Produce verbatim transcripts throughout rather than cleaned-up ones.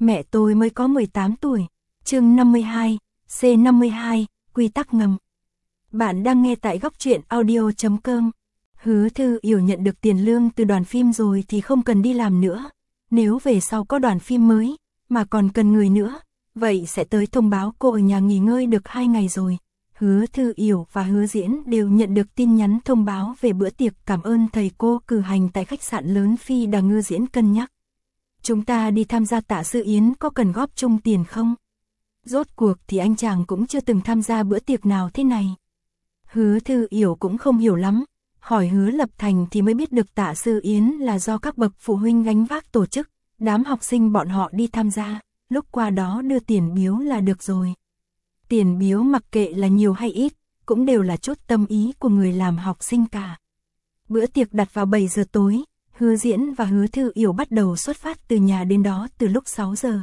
Mẹ tôi mới có mười tám tuổi. Chương năm mươi hai, C năm mươi hai, quy tắc ngầm. Bạn đang nghe tại góc truyện audio chấm com. Hứa Thư Yểu nhận được tiền lương từ đoàn phim rồi thì không cần đi làm nữa. Nếu về sau có đoàn phim mới, mà còn cần người nữa, vậy sẽ tới thông báo cô ở nhà nghỉ ngơi được hai ngày rồi. Hứa Thư Yểu và Hứa Diễn đều nhận được tin nhắn thông báo về bữa tiệc cảm ơn thầy cô cử hành tại khách sạn lớn Phi Đà Ngư Diễn cân nhắc. Chúng ta đi tham gia tạ sự yến có cần góp chung tiền không? Rốt cuộc thì anh chàng cũng chưa từng tham gia bữa tiệc nào thế này. Hứa Thư Yểu cũng không hiểu lắm, hỏi Hứa Lập Thành thì mới biết được tạ sự yến là do các bậc phụ huynh gánh vác tổ chức, đám học sinh bọn họ đi tham gia, lúc qua đó đưa tiền biếu là được rồi. Tiền biếu mặc kệ là nhiều hay ít, cũng đều là chút tâm ý của người làm học sinh cả. Bữa tiệc đặt vào bảy giờ tối, Hứa Diễn và Hứa Thư Yểu bắt đầu xuất phát từ nhà đến đó từ lúc sáu giờ.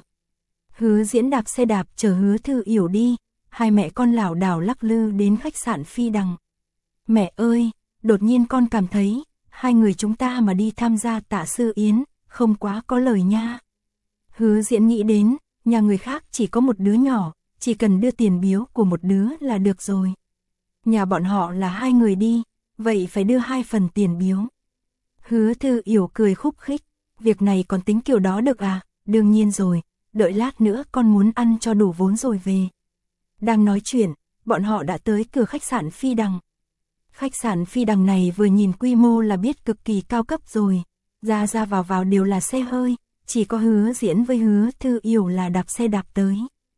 Hứa Diễn đạp xe đạp chở Hứa Thư Yểu đi, hai mẹ con lảo đảo lắc lư đến khách sạn Phi Đằng. Mẹ ơi, đột nhiên con cảm thấy, hai người chúng ta mà đi tham gia tạ sư yến, không quá có lời nha. Hứa Diễn nghĩ đến, nhà người khác chỉ có một đứa nhỏ, chỉ cần đưa tiền biếu của một đứa là được rồi. Nhà bọn họ là hai người đi, vậy phải đưa hai phần tiền biếu. Hứa Thư Yểu cười khúc khích, việc này còn tính kiểu đó được à, đương nhiên rồi, đợi lát nữa con muốn ăn cho đủ vốn rồi về. Đang nói chuyện, bọn họ đã tới cửa khách sạn Phi Đằng. Khách sạn Phi Đằng này vừa nhìn quy mô là biết cực kỳ cao cấp rồi, ra ra vào vào đều là xe hơi, chỉ có Hứa Diễn với Hứa Thư Yểu là đạp xe đạp tới.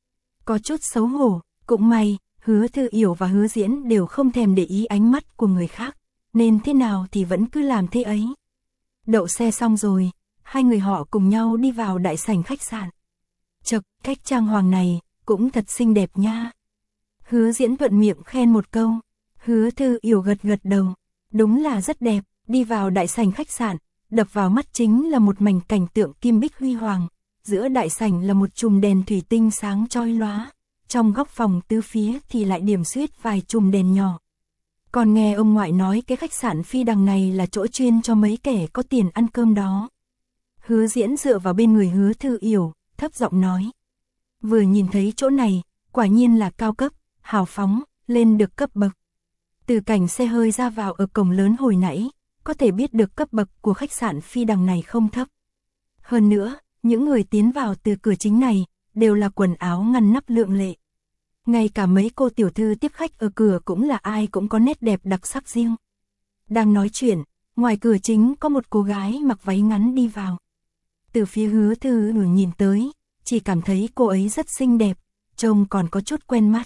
Có chút xấu hổ, cũng may, Hứa Thư Yểu và Hứa Diễn đều không thèm để ý ánh mắt của người khác, nên thế nào thì vẫn cứ làm thế ấy. Đậu xe xong rồi, hai người họ cùng nhau đi vào đại sảnh khách sạn. Chật, cách trang hoàng này, cũng thật xinh đẹp nha. Hứa Diễn thuận miệng khen một câu, Hứa Thư Yểu gật gật đầu, đúng là rất đẹp. Đi vào đại sảnh khách sạn, đập vào mắt chính là một mảnh cảnh tượng kim bích huy hoàng. Giữa đại sảnh là một chùm đèn thủy tinh sáng chói lóa, trong góc phòng tứ phía thì lại điểm xuyết vài chùm đèn nhỏ. Còn nghe ông ngoại nói cái khách sạn Phi Đằng này là chỗ chuyên cho mấy kẻ có tiền ăn cơm đó. Hứa Diễn dựa vào bên người Hứa Thư Yểu, thấp giọng nói. Vừa nhìn thấy chỗ này, quả nhiên là cao cấp, hào phóng, lên được cấp bậc. Từ cảnh xe hơi ra vào ở cổng lớn hồi nãy, có thể biết được cấp bậc của khách sạn Phi Đằng này không thấp. Hơn nữa, những người tiến vào từ cửa chính này, đều là quần áo ngăn nắp lượng lệ. Ngay cả mấy cô tiểu thư tiếp khách ở cửa cũng là ai cũng có nét đẹp đặc sắc riêng. Đang nói chuyện, ngoài cửa chính có một cô gái mặc váy ngắn đi vào. Từ phía Hứa Thư Yểu nhìn tới, chỉ cảm thấy cô ấy rất xinh đẹp, trông còn có chút quen mắt.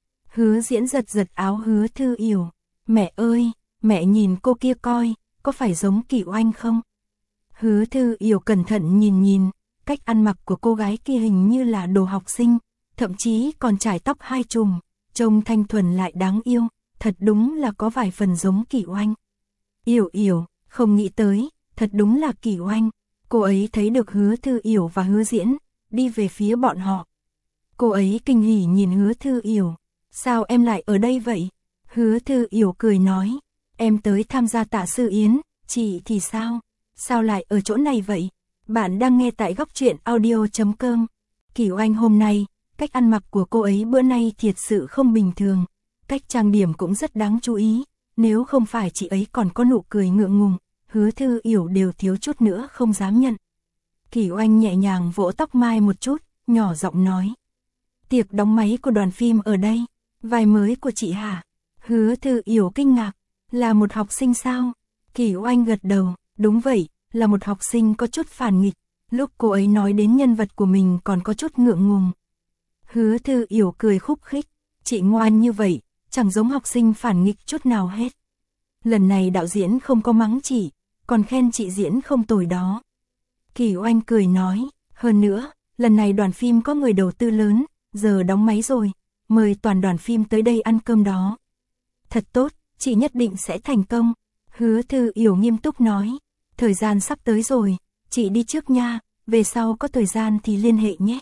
Hứa Diễn giật giật áo Hứa Thư Yểu, mẹ ơi, mẹ nhìn cô kia coi, có phải giống Kỳ Oanh không? Hứa Thư Yểu cẩn thận nhìn nhìn, cách ăn mặc của cô gái kia hình như là đồ học sinh, thậm chí còn trải tóc hai chùm, trông thanh thuần lại đáng yêu, thật đúng là có vài phần giống Kỳ Oanh. Yểu Yểu, không nghĩ tới, thật đúng là Kỳ Oanh. Cô ấy thấy được Hứa Thư Yểu và Hứa Diễn, đi về phía bọn họ. Cô ấy kinh hỉ nhìn Hứa Thư Yểu, sao em lại ở đây vậy? Hứa Thư Yểu cười nói, em tới tham gia tạ sư yến, chị thì sao? Sao lại ở chỗ này vậy? Bạn đang nghe tại góc truyện audio chấm com. Kỳ Oanh hôm nay, cách ăn mặc của cô ấy bữa nay thiệt sự không bình thường, cách trang điểm cũng rất đáng chú ý, nếu không phải chị ấy còn có nụ cười ngượng ngùng, Hứa Thư Yểu đều thiếu chút nữa không dám nhận. Kỳ Oanh nhẹ nhàng vỗ tóc mai một chút, nhỏ giọng nói. Tiệc đóng máy của đoàn phim ở đây, vai mới của chị hả? Hứa Thư Yểu kinh ngạc, là một học sinh sao? Kỳ Oanh gật đầu, đúng vậy, là một học sinh có chút phản nghịch, lúc cô ấy nói đến nhân vật của mình còn có chút ngượng ngùng. Hứa Thư Yểu cười khúc khích, chị ngoan như vậy, chẳng giống học sinh phản nghịch chút nào hết. Lần này đạo diễn không có mắng chị, còn khen chị diễn không tồi đó. Kỳ Oanh cười nói, hơn nữa, lần này đoàn phim có người đầu tư lớn, giờ đóng máy rồi, mời toàn đoàn phim tới đây ăn cơm đó. Thật tốt, chị nhất định sẽ thành công. Hứa Thư Yểu nghiêm túc nói, thời gian sắp tới rồi, chị đi trước nha, về sau có thời gian thì liên hệ nhé.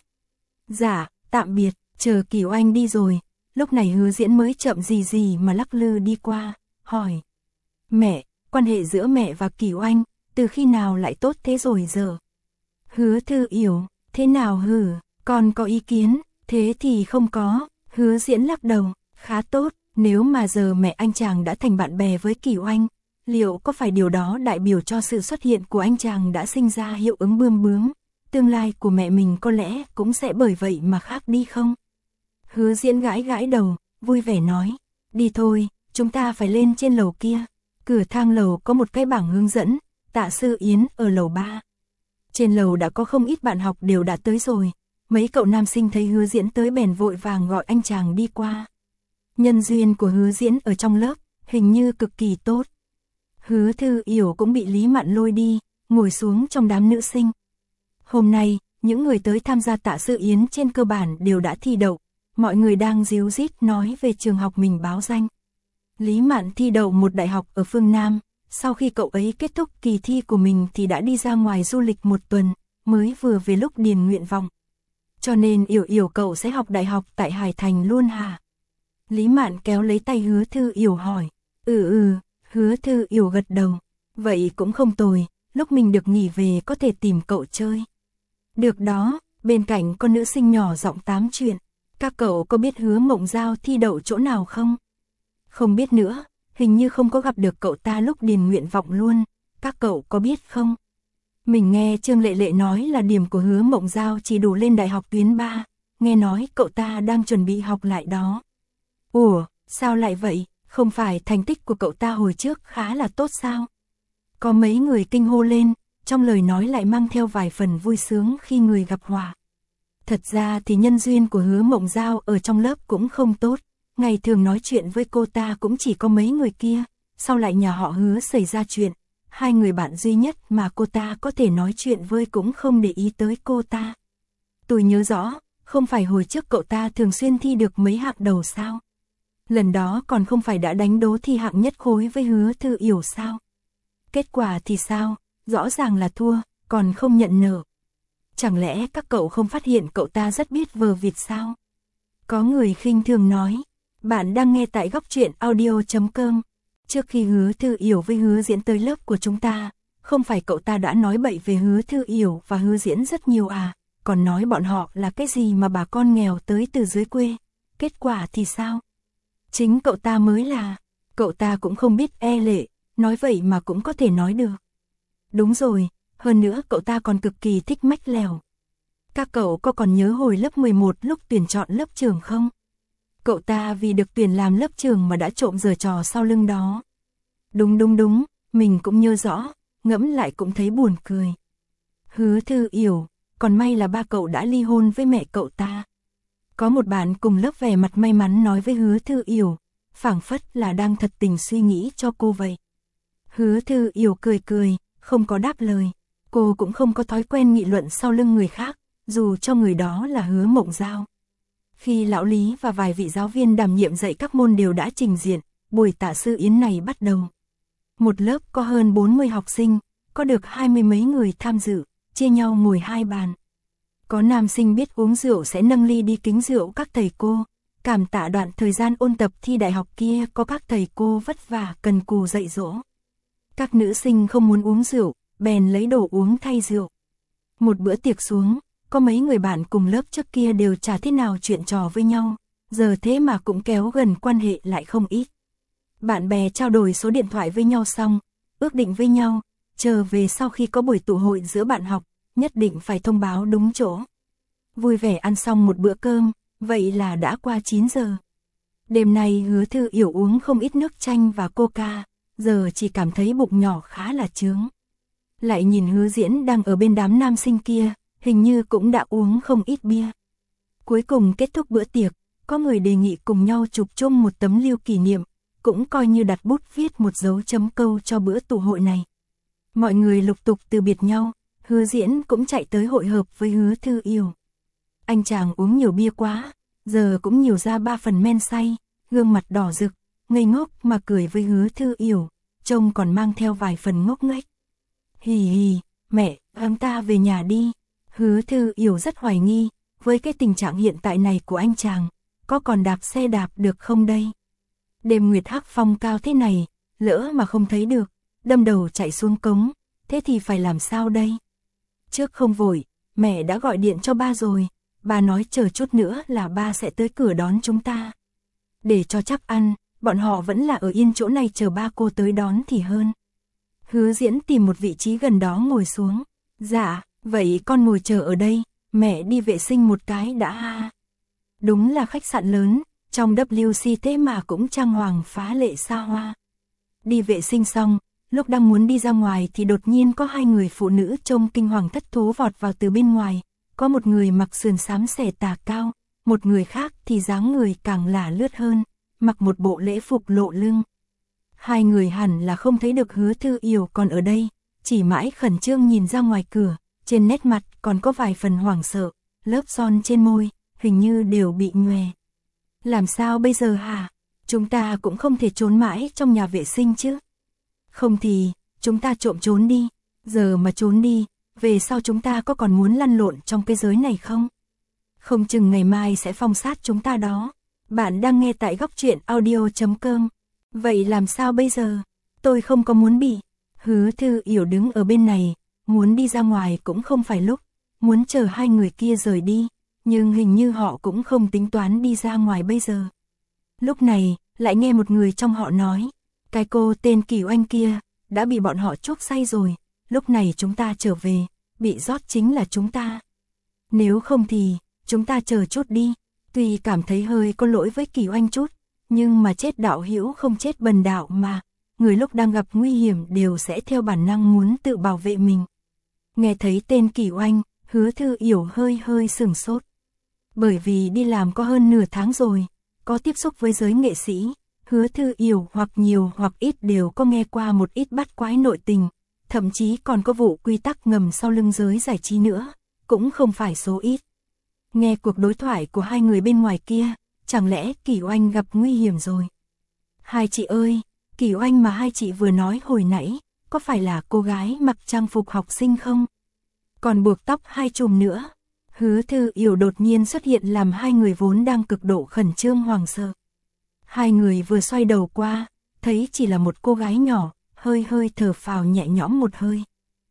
Dạ, tạm biệt, chờ Kỳ Oanh đi rồi, lúc này Hứa Diễn mới chậm gì gì mà lắc lư đi qua, hỏi. Mẹ, quan hệ giữa mẹ và Kỳ Oanh, từ khi nào lại tốt thế rồi giờ? Hứa Thư Yểu, Thế nào hử, con có ý kiến, thế thì không có, Hứa Diễn lắc đầu, khá tốt, nếu mà giờ mẹ anh chàng đã thành bạn bè với Kỳ Oanh, liệu có phải điều đó đại biểu cho sự xuất hiện của anh chàng đã sinh ra hiệu ứng bươm bướm, tương lai của mẹ mình có lẽ cũng sẽ bởi vậy mà khác đi không? Hứa Diễn gãi gãi đầu, vui vẻ nói, đi thôi, chúng ta phải lên trên lầu kia. Cửa thang lầu có một cái bảng hướng dẫn, Tạ Sư Yến ở lầu ba. Trên lầu đã có không ít bạn học đều đã tới rồi, mấy cậu nam sinh thấy Hứa Diễn tới bèn vội vàng gọi anh chàng đi qua. Nhân duyên của Hứa Diễn ở trong lớp, hình như cực kỳ tốt. Hứa Thư Yểu cũng bị Lý Mạn lôi đi, ngồi xuống trong đám nữ sinh. Hôm nay, những người tới tham gia Tạ Sư Yến trên cơ bản đều đã thi đậu, mọi người đang díu dít nói về trường học mình báo danh. Lý Mạn thi đậu một đại học ở phương Nam, sau khi cậu ấy kết thúc kỳ thi của mình thì đã đi ra ngoài du lịch một tuần, mới vừa về lúc điền nguyện vọng. Cho nên Yểu Yểu cậu sẽ học đại học tại Hải Thành luôn hả? Lý Mạn kéo lấy tay Hứa Thư Yểu hỏi. Ừ ừ, Hứa Thư Yểu gật đầu. Vậy cũng không tồi, lúc mình được nghỉ về có thể tìm cậu chơi. Được đó, bên cạnh con nữ sinh nhỏ giọng tám chuyện. Các cậu có biết Hứa Mộng Giao thi đậu chỗ nào không? Không biết nữa, hình như không có gặp được cậu ta lúc điền nguyện vọng luôn. Các cậu có biết không? Mình nghe Trương Lệ Lệ nói là điểm của Hứa Mộng Giao chỉ đủ lên đại học tuyến ba. Nghe nói cậu ta đang chuẩn bị học lại đó. Ủa, sao lại vậy? Không phải thành tích của cậu ta hồi trước khá là tốt sao? Có mấy người kinh hô lên, trong lời nói lại mang theo vài phần vui sướng khi người gặp họa. Thật ra thì nhân duyên của Hứa Mộng Giao ở trong lớp cũng không tốt. Ngày thường nói chuyện với cô ta cũng chỉ có mấy người kia, sau lại nhà họ Hứa xảy ra chuyện. Hai người bạn duy nhất mà cô ta có thể nói chuyện với cũng không để ý tới cô ta. Tôi nhớ rõ, không phải hồi trước cậu ta thường xuyên thi được mấy hạng đầu sao? Lần đó còn không phải đã đánh đố thi hạng nhất khối với Hứa Thư Yểu sao? Kết quả thì sao? Rõ ràng là thua, còn không nhận nợ. Chẳng lẽ các cậu không phát hiện cậu ta rất biết vờ vịt sao? Có người khinh thường nói. Bạn đang nghe tại góc truyện audio chấm com. Trước khi Hứa Thư Yểu với Hứa Diễn tới lớp của chúng ta, không phải cậu ta đã nói bậy về Hứa Thư Yểu và Hứa Diễn rất nhiều à, còn nói bọn họ là cái gì mà bà con nghèo tới từ dưới quê. Kết quả thì sao? Chính cậu ta mới là, cậu ta cũng không biết e lệ, nói vậy mà cũng có thể nói được. Đúng rồi, hơn nữa cậu ta còn cực kỳ thích mách lèo. Các cậu có còn nhớ hồi lớp mười một lúc tuyển chọn lớp trưởng không? Cậu ta vì được tuyển làm lớp trưởng mà đã trộm giở trò sau lưng đó. Đúng đúng đúng, mình cũng nhớ rõ, ngẫm lại cũng thấy buồn cười. Hứa Thư Yểu, còn may là ba cậu đã ly hôn với mẹ cậu ta. Có một bạn cùng lớp vẻ mặt may mắn nói với Hứa Thư Yểu, phảng phất là đang thật tình suy nghĩ cho cô vậy. Hứa Thư Yểu cười cười, không có đáp lời. Cô cũng không có thói quen nghị luận sau lưng người khác, dù cho người đó là Hứa Mộng Giao. Khi lão Lý và vài vị giáo viên đảm nhiệm dạy các môn đều đã trình diện, buổi Tạ Sư Yến này bắt đầu. Một lớp có hơn bốn mươi học sinh, có được hai mươi mấy người tham dự, chia nhau ngồi hai bàn. Có nam sinh biết uống rượu sẽ nâng ly đi kính rượu các thầy cô, cảm tạ đoạn thời gian ôn tập thi đại học kia có các thầy cô vất vả cần cù dạy dỗ. Các nữ sinh không muốn uống rượu, bèn lấy đồ uống thay rượu. Một bữa tiệc xuống, có mấy người bạn cùng lớp trước kia đều chả thế nào chuyện trò với nhau, giờ thế mà cũng kéo gần quan hệ lại không ít. Bạn bè trao đổi số điện thoại với nhau xong, ước định với nhau, chờ về sau khi có buổi tụ hội giữa bạn học, nhất định phải thông báo đúng chỗ. Vui vẻ ăn xong một bữa cơm, vậy là đã qua chín giờ. Đêm nay Hứa Thư Yểu uống không ít nước chanh và coca, giờ chỉ cảm thấy bụng nhỏ khá là chướng. Lại nhìn Hứa Diễn đang ở bên đám nam sinh kia, hình như cũng đã uống không ít bia. Cuối cùng kết thúc bữa tiệc, có người đề nghị cùng nhau chụp chung một tấm lưu kỷ niệm, cũng coi như đặt bút viết một dấu chấm câu cho bữa tụ hội này. Mọi người lục tục từ biệt nhau, Hứa Diễn cũng chạy tới hội hợp với Hứa Thư Yểu. Anh chàng uống nhiều bia quá, giờ cũng nhiều ra ba phần men say, gương mặt đỏ rực, ngây ngốc mà cười với Hứa Thư Yểu, trông còn mang theo vài phần ngốc nghếch. Hì hì, mẹ, ông ta về nhà đi. Hứa Thư Yểu rất hoài nghi, với cái tình trạng hiện tại này của anh chàng, có còn đạp xe đạp được không đây? Đêm nguyệt hắc phong cao thế này, lỡ mà không thấy được, đâm đầu chạy xuống cống, thế thì phải làm sao đây? Trước không vội, mẹ đã gọi điện cho ba rồi, ba nói chờ chút nữa là ba sẽ tới cửa đón chúng ta. Để cho chắc ăn, bọn họ vẫn là ở yên chỗ này chờ ba cô tới đón thì hơn. Hứa Diễn tìm một vị trí gần đó ngồi xuống. Dạ, vậy con ngồi chờ ở đây, mẹ đi vệ sinh một cái đã ha. Đúng là khách sạn lớn, trong W C thế mà cũng trang hoàng phá lệ xa hoa. Đi vệ sinh xong, lúc đang muốn đi ra ngoài thì đột nhiên có hai người phụ nữ trông kinh hoàng thất thố vọt vào từ bên ngoài. Có một người mặc sườn xám xẻ tà cao, một người khác thì dáng người càng lả lướt hơn, mặc một bộ lễ phục lộ lưng. Hai người hẳn là không thấy được Hứa Thư Yểu còn ở đây, chỉ mãi khẩn trương nhìn ra ngoài cửa, trên nét mặt còn có vài phần hoảng sợ, lớp son trên môi, hình như đều bị nhòe. Làm sao bây giờ hả? Chúng ta cũng không thể trốn mãi trong nhà vệ sinh chứ. Không thì, chúng ta trộm trốn đi, giờ mà trốn đi, về sau chúng ta có còn muốn lăn lộn trong cái giới này không? Không chừng ngày mai sẽ phong sát chúng ta đó. Bạn đang nghe tại góc truyện audio chấm com. Vậy làm sao bây giờ? Tôi không có muốn bị. Hứa Thư Yểu đứng ở bên này, muốn đi ra ngoài cũng không phải lúc, muốn chờ hai người kia rời đi, nhưng hình như họ cũng không tính toán đi ra ngoài bây giờ. Lúc này, lại nghe một người trong họ nói, cái cô tên Kỳ Oanh kia, đã bị bọn họ chuốc say rồi, lúc này chúng ta trở về, bị rót chính là chúng ta. Nếu không thì, chúng ta chờ chút đi, tuy cảm thấy hơi có lỗi với Kỳ Oanh chút, nhưng mà chết đạo hữu không chết bần đạo mà, người lúc đang gặp nguy hiểm đều sẽ theo bản năng muốn tự bảo vệ mình. Nghe thấy tên Kỳ Oanh, Hứa Thư Yểu hơi hơi sửng sốt. Bởi vì đi làm có hơn nửa tháng rồi, có tiếp xúc với giới nghệ sĩ, Hứa Thư Yểu hoặc nhiều hoặc ít đều có nghe qua một ít bắt quái nội tình, thậm chí còn có vụ quy tắc ngầm sau lưng giới giải trí nữa, cũng không phải số ít. Nghe cuộc đối thoại của hai người bên ngoài kia, chẳng lẽ Kỳ Oanh gặp nguy hiểm rồi? Hai chị ơi, Kỳ Oanh mà hai chị vừa nói hồi nãy, có phải là cô gái mặc trang phục học sinh không? Còn buộc tóc hai chùm nữa. Hứa Thư Yểu đột nhiên xuất hiện làm hai người vốn đang cực độ khẩn trương hoảng sợ. Hai người vừa xoay đầu qua, thấy chỉ là một cô gái nhỏ, hơi hơi thở phào nhẹ nhõm một hơi.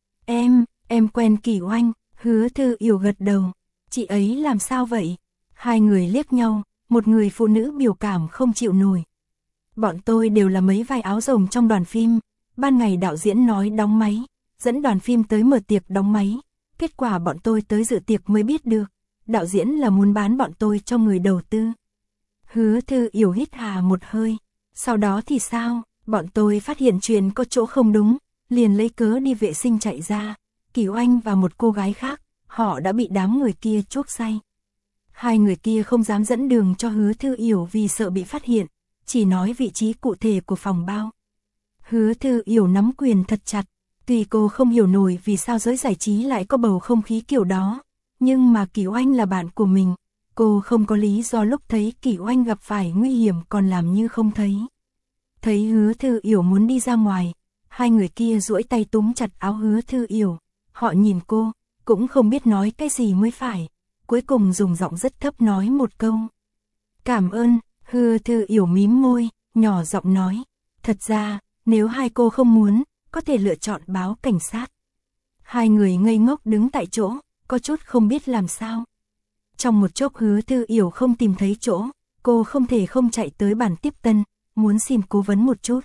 Em, em quen Kỳ Oanh, Hứa Thư Yểu gật đầu. Chị ấy làm sao vậy? Hai người liếc nhau, một người phụ nữ biểu cảm không chịu nổi. Bọn tôi đều là mấy vai áo rồng trong đoàn phim, ban ngày đạo diễn nói đóng máy, dẫn đoàn phim tới mở tiệc đóng máy. Kết quả bọn tôi tới dự tiệc mới biết được, đạo diễn là muốn bán bọn tôi cho người đầu tư. Hứa Thư Yểu hít hà một hơi, sau đó thì sao, bọn tôi phát hiện chuyện có chỗ không đúng, liền lấy cớ đi vệ sinh chạy ra, Kỳ Oanh và một cô gái khác, họ đã bị đám người kia chuốc say. Hai người kia không dám dẫn đường cho Hứa Thư Yểu vì sợ bị phát hiện, chỉ nói vị trí cụ thể của phòng bao. Hứa Thư Yểu nắm quyền thật chặt. Tuy cô không hiểu nổi vì sao giới giải trí lại có bầu không khí kiểu đó, nhưng mà Kỳ Oanh là bạn của mình, cô không có lý do lúc thấy Kỳ Oanh gặp phải nguy hiểm còn làm như không thấy. Thấy Hứa Thư Yểu muốn đi ra ngoài, hai người kia duỗi tay túm chặt áo Hứa Thư Yểu, họ nhìn cô, cũng không biết nói cái gì mới phải, cuối cùng dùng giọng rất thấp nói một câu. Cảm ơn, Hứa Thư Yểu mím môi, nhỏ giọng nói, thật ra, nếu hai cô không muốn, có thể lựa chọn báo cảnh sát. Hai người ngây ngốc đứng tại chỗ, có chút không biết làm sao. Trong một chốc Hứa Thư Yểu không tìm thấy chỗ, cô không thể không chạy tới bản tiếp tân, muốn xin cố vấn một chút.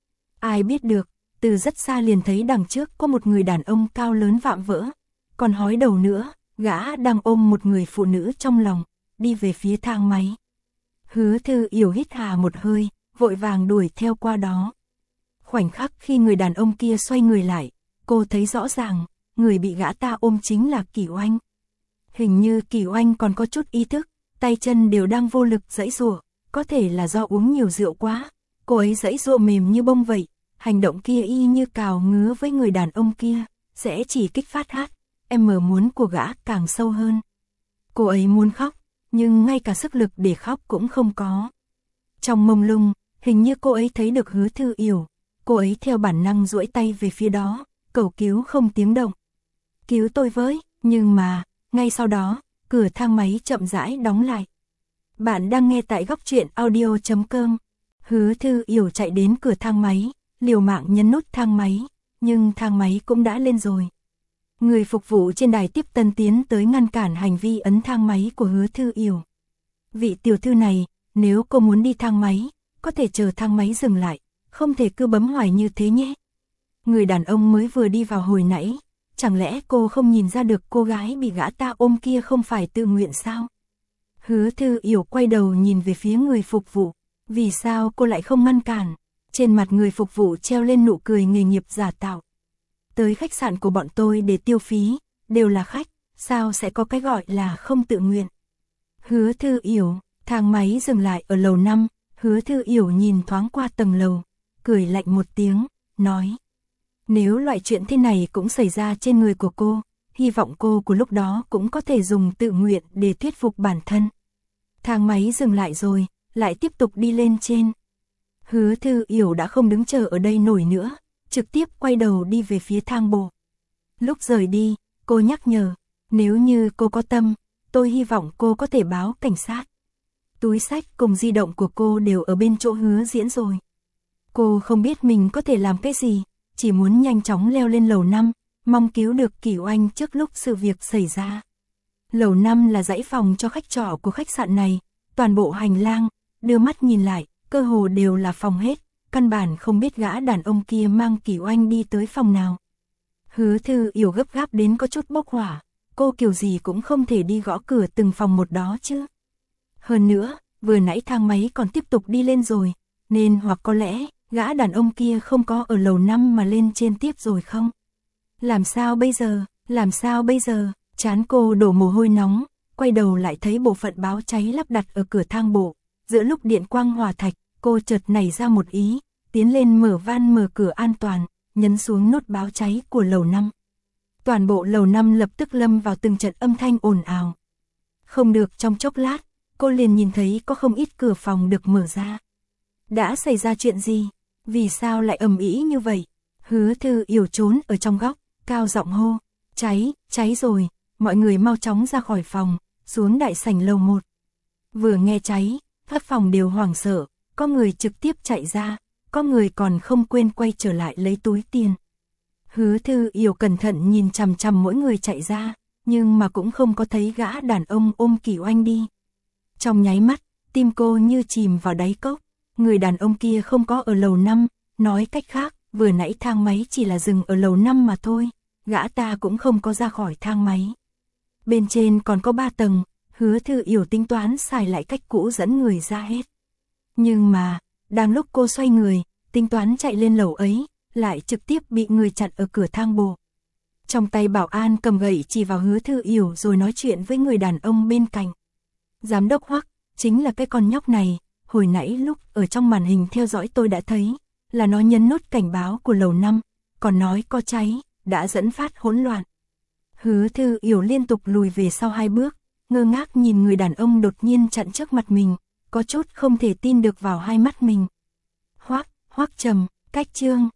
Ai biết được, từ rất xa liền thấy đằng trước có một người đàn ông cao lớn vạm vỡ, còn hói đầu nữa, gã đang ôm một người phụ nữ trong lòng, đi về phía thang máy. Hứa Thư Yểu hít hà một hơi, vội vàng đuổi theo qua đó. Khoảnh khắc khi người đàn ông kia xoay người lại, cô thấy rõ ràng, người bị gã ta ôm chính là Kỳ Oanh. Hình như Kỳ Oanh còn có chút ý thức, tay chân đều đang vô lực giãy giụa, có thể là do uống nhiều rượu quá, cô ấy giãy giụa mềm như bông vậy, hành động kia y như cào ngứa với người đàn ông kia, sẽ chỉ kích phát hát, em mở muốn của gã càng sâu hơn. Cô ấy muốn khóc, nhưng ngay cả sức lực để khóc cũng không có. Trong mông lung, hình như cô ấy thấy được Hứa Thư Yểu. Cô ấy theo bản năng duỗi tay về phía đó, cầu cứu không tiếng động. Cứu tôi với, nhưng mà, ngay sau đó, cửa thang máy chậm rãi đóng lại. Bạn đang nghe tại góc truyện audio chấm com. Hứa Thư Yểu chạy đến cửa thang máy, liều mạng nhấn nút thang máy, nhưng thang máy cũng đã lên rồi. Người phục vụ trên đài tiếp tân tiến tới ngăn cản hành vi ấn thang máy của Hứa Thư Yểu. Vị tiểu thư này, nếu cô muốn đi thang máy, có thể chờ thang máy dừng lại, không thể cứ bấm hoài như thế nhé. Người đàn ông mới vừa đi vào hồi nãy, chẳng lẽ cô không nhìn ra được cô gái bị gã ta ôm kia không phải tự nguyện sao? Hứa Thư Yểu quay đầu nhìn về phía người phục vụ, vì sao cô lại không ngăn cản? Trên mặt người phục vụ treo lên nụ cười nghề nghiệp giả tạo. Tới khách sạn của bọn tôi để tiêu phí, đều là khách, sao sẽ có cái gọi là không tự nguyện? Hứa Thư Yểu, thang máy dừng lại ở lầu năm, Hứa Thư Yểu nhìn thoáng qua tầng lầu, cười lạnh một tiếng, nói. Nếu loại chuyện thế này cũng xảy ra trên người của cô, hy vọng cô của lúc đó cũng có thể dùng tự nguyện để thuyết phục bản thân. Thang máy dừng lại rồi, lại tiếp tục đi lên trên. Hứa Thư Yểu đã không đứng chờ ở đây nổi nữa, trực tiếp quay đầu đi về phía thang bộ. Lúc rời đi, cô nhắc nhở, nếu như cô có tâm, tôi hy vọng cô có thể báo cảnh sát. Túi xách cùng di động của cô đều ở bên chỗ Hứa Diễn rồi. Cô không biết mình có thể làm cái gì, chỉ muốn nhanh chóng leo lên lầu năm, mong cứu được Kỷ Oanh trước lúc sự việc xảy ra. Lầu năm là dãy phòng cho khách trọ của khách sạn này, toàn bộ hành lang, đưa mắt nhìn lại, cơ hồ đều là phòng hết, căn bản không biết gã đàn ông kia mang Kỷ Oanh đi tới phòng nào. Hứa Thư Yểu gấp gáp đến có chút bốc hỏa, cô kiểu gì cũng không thể đi gõ cửa từng phòng một đó chứ. Hơn nữa, vừa nãy thang máy còn tiếp tục đi lên rồi, nên hoặc có lẽ, gã đàn ông kia không có ở lầu năm mà lên trên tiếp rồi không? Làm sao bây giờ, làm sao bây giờ, trán cô đổ mồ hôi nóng, quay đầu lại thấy bộ phận báo cháy lắp đặt ở cửa thang bộ. Giữa lúc điện quang hòa thạch, cô chợt nảy ra một ý, tiến lên mở van mở cửa an toàn, nhấn xuống nút báo cháy của lầu năm. Toàn bộ lầu năm lập tức lâm vào từng trận âm thanh ồn ào. Không được trong chốc lát, cô liền nhìn thấy có không ít cửa phòng được mở ra. Đã xảy ra chuyện gì? Vì sao lại ầm ĩ như vậy? Hứa Thư Yểu trốn ở trong góc, cao giọng hô, cháy, cháy rồi, mọi người mau chóng ra khỏi phòng, xuống đại sảnh lầu một. Vừa nghe cháy, các phòng đều hoảng sợ, có người trực tiếp chạy ra, có người còn không quên quay trở lại lấy túi tiền. Hứa Thư Yểu cẩn thận nhìn chằm chằm mỗi người chạy ra, nhưng mà cũng không có thấy gã đàn ông ôm Kỷ Oanh đi. Trong nháy mắt, tim cô như chìm vào đáy cốc, người đàn ông kia không có ở lầu năm, nói cách khác, vừa nãy thang máy chỉ là dừng ở lầu năm mà thôi, gã ta cũng không có ra khỏi thang máy. Bên trên còn có ba tầng, Hứa Thư Yểu tính toán xài lại cách cũ dẫn người ra hết. Nhưng mà, đang lúc cô xoay người, tính toán chạy lên lầu ấy, lại trực tiếp bị người chặn ở cửa thang bộ. Trong tay bảo an cầm gậy chỉ vào Hứa Thư Yểu rồi nói chuyện với người đàn ông bên cạnh. Giám đốc Hoắc, chính là cái con nhóc này, hồi nãy lúc ở trong màn hình theo dõi tôi đã thấy, là nó nhấn nút cảnh báo của lầu năm, còn nói có cháy, đã dẫn phát hỗn loạn. Hứa Thư Yểu liên tục lùi về sau hai bước, ngơ ngác nhìn người đàn ông đột nhiên chặn trước mặt mình, có chút không thể tin được vào hai mắt mình. Hoắc, Hoắc Trầm, cách chương.